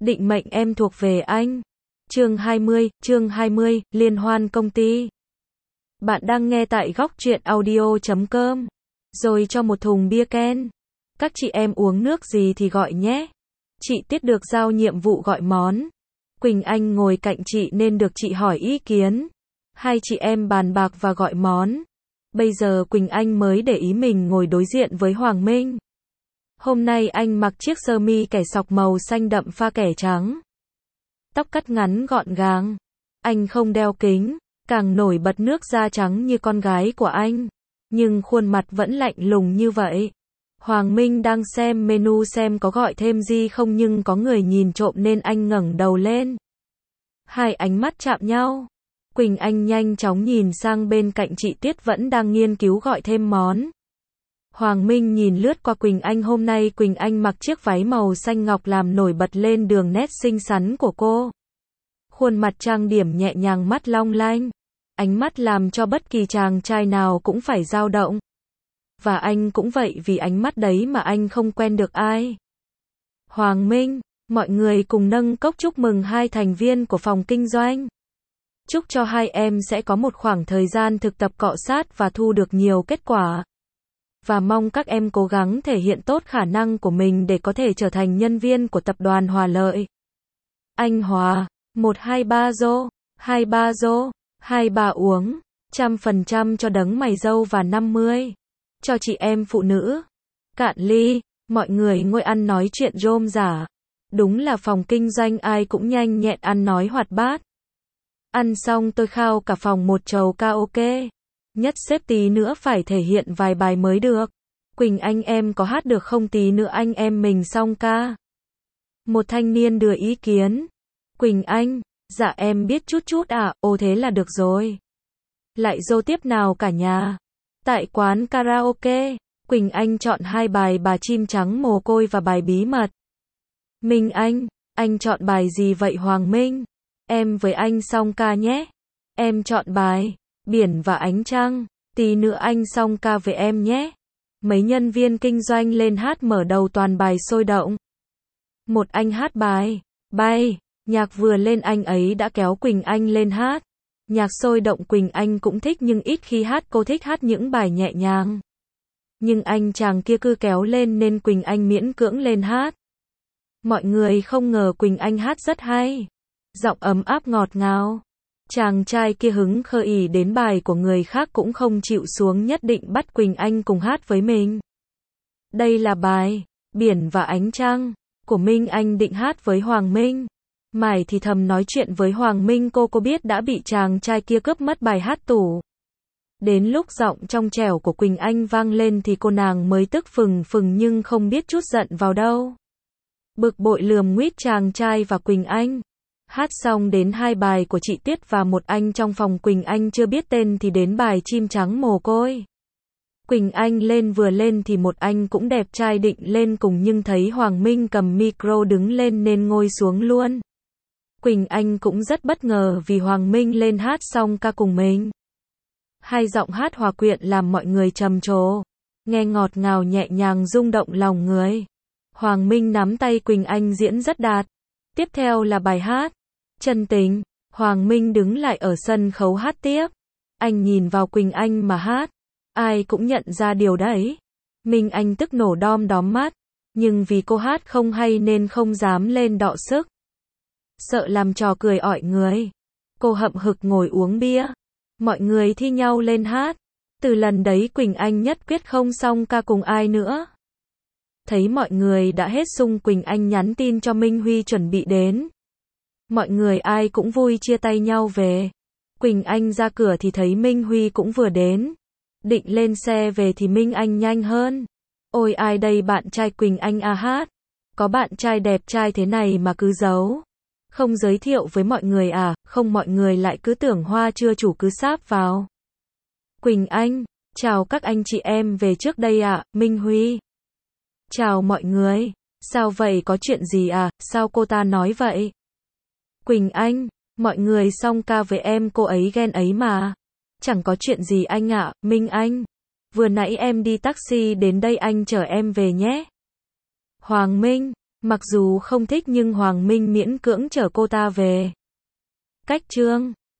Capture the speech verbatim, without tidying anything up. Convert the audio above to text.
Định mệnh em thuộc về anh. Chương hai mươi, chương hai mươi, liên hoan công ty. Bạn đang nghe tại góc truyện audio chấm com. Rồi cho một thùng bia Ken. Các chị em uống nước gì thì gọi nhé. Chị Tiết được giao nhiệm vụ gọi món. Quỳnh Anh ngồi cạnh chị nên được chị hỏi ý kiến. Hai chị em bàn bạc và gọi món. Bây giờ Quỳnh Anh mới để ý mình ngồi đối diện với Hoàng Minh. Hôm nay anh mặc chiếc sơ mi kẻ sọc màu xanh đậm pha kẻ trắng. Tóc cắt ngắn gọn gàng. Anh không đeo kính, càng nổi bật nước da trắng như con gái của anh. Nhưng khuôn mặt vẫn lạnh lùng như vậy. Hoàng Minh đang xem menu xem có gọi thêm gì không nhưng có người nhìn trộm nên anh ngẩng đầu lên. Hai ánh mắt chạm nhau. Quỳnh Anh nhanh chóng nhìn sang bên cạnh chị Tiết vẫn đang nghiên cứu gọi thêm món. Hoàng Minh nhìn lướt qua Quỳnh Anh, hôm nay Quỳnh Anh mặc chiếc váy màu xanh ngọc làm nổi bật lên đường nét xinh xắn của cô. Khuôn mặt trang điểm nhẹ nhàng, mắt long lanh. Ánh mắt làm cho bất kỳ chàng trai nào cũng phải dao động. Và anh cũng vậy, vì ánh mắt đấy mà anh không quen được ai. Hoàng Minh, mọi người cùng nâng cốc chúc mừng hai thành viên của phòng kinh doanh. Chúc cho hai em sẽ có một khoảng thời gian thực tập cọ sát và thu được nhiều kết quả. Và mong các em cố gắng thể hiện tốt khả năng của mình để có thể trở thành nhân viên của tập đoàn Hòa Lợi. Anh Hòa, một hai ba rô, hai ba rô, hai ba uống, trăm phần trăm cho đấng mày râu và năm mươi. Cho chị em phụ nữ. Cạn ly, mọi người ngồi ăn nói chuyện rôm rả. Đúng là phòng kinh doanh ai cũng nhanh nhẹn ăn nói hoạt bát. Ăn xong tôi khao cả phòng một chầu karaoke. Nhất xếp tí nữa phải thể hiện vài bài mới được. Quỳnh Anh em có hát được không, tí nữa anh em mình song ca. Một thanh niên đưa ý kiến. Quỳnh Anh, dạ em biết chút chút ạ, à, ồ thế là được rồi. Lại dô tiếp nào cả nhà. Tại quán karaoke, Quỳnh Anh chọn hai bài Bà Chim Trắng Mồ Côi và bài Bí Mật. Minh Anh, anh chọn bài gì vậy Hoàng Minh? Em với anh song ca nhé. Em chọn bài Biển và Ánh Trăng, tí nữa anh song ca với em nhé. Mấy nhân viên kinh doanh lên hát mở đầu toàn bài sôi động. Một anh hát bài Bay, nhạc vừa lên anh ấy đã kéo Quỳnh Anh lên hát. Nhạc sôi động Quỳnh Anh cũng thích nhưng ít khi hát, cô thích hát những bài nhẹ nhàng. Nhưng anh chàng kia cứ kéo lên nên Quỳnh Anh miễn cưỡng lên hát. Mọi người không ngờ Quỳnh Anh hát rất hay. Giọng ấm áp ngọt ngào. Chàng trai kia hứng khởi ỉ đến bài của người khác cũng không chịu xuống, nhất định bắt Quỳnh Anh cùng hát với mình. Đây là bài Biển và Ánh Trăng của Minh Anh định hát với Hoàng Minh. Mải thì thầm nói chuyện với Hoàng Minh, cô cô biết đã bị chàng trai kia cướp mất bài hát tủ. Đến lúc giọng trong trẻo của Quỳnh Anh vang lên thì cô nàng mới tức phừng phừng nhưng không biết chút giận vào đâu. Bực bội lườm nguýt chàng trai và Quỳnh Anh. Hát xong đến hai bài của chị Tiết và một anh trong phòng Quỳnh Anh chưa biết tên thì đến bài Chim Trắng Mồ Côi. Quỳnh Anh lên vừa lên thì một anh cũng đẹp trai định lên cùng nhưng thấy Hoàng Minh cầm micro đứng lên nên ngồi xuống luôn. Quỳnh Anh cũng rất bất ngờ vì Hoàng Minh lên hát xong ca cùng mình. Hai giọng hát hòa quyện làm mọi người trầm trồ, nghe ngọt ngào nhẹ nhàng rung động lòng người. Hoàng Minh nắm tay Quỳnh Anh diễn rất đạt. Tiếp theo là bài hát Chân Tình. Hoàng Minh đứng lại ở sân khấu hát tiếp. Anh nhìn vào Quỳnh Anh mà hát. Ai cũng nhận ra điều đấy. Minh Anh tức nổ đom đóm mắt. Nhưng vì cô hát không hay nên không dám lên đọ sức. Sợ làm trò cười ỏi người. Cô hậm hực ngồi uống bia. Mọi người thi nhau lên hát. Từ lần đấy Quỳnh Anh nhất quyết không song ca cùng ai nữa. Thấy mọi người đã hết sung, Quỳnh Anh nhắn tin cho Minh Huy chuẩn bị đến. Mọi người ai cũng vui chia tay nhau về. Quỳnh Anh ra cửa thì thấy Minh Huy cũng vừa đến. Định lên xe về thì Minh Anh nhanh hơn. Ôi ai đây, bạn trai Quỳnh Anh à hát. Có bạn trai đẹp trai thế này mà cứ giấu. Không giới thiệu với mọi người à, không mọi người lại cứ tưởng hoa chưa chủ cứ sáp vào. Quỳnh Anh, chào các anh chị em về trước đây ạ, à, Minh Huy. Chào mọi người, sao vậy có chuyện gì à, sao cô ta nói vậy? Quỳnh Anh, mọi người song ca với em cô ấy ghen ấy mà. Chẳng có chuyện gì anh ạ, à, Minh Anh. Vừa nãy em đi taxi đến đây anh chở em về nhé. Hoàng Minh, Mặc dù không thích nhưng Hoàng Minh miễn cưỡng chở cô ta về. Cách chương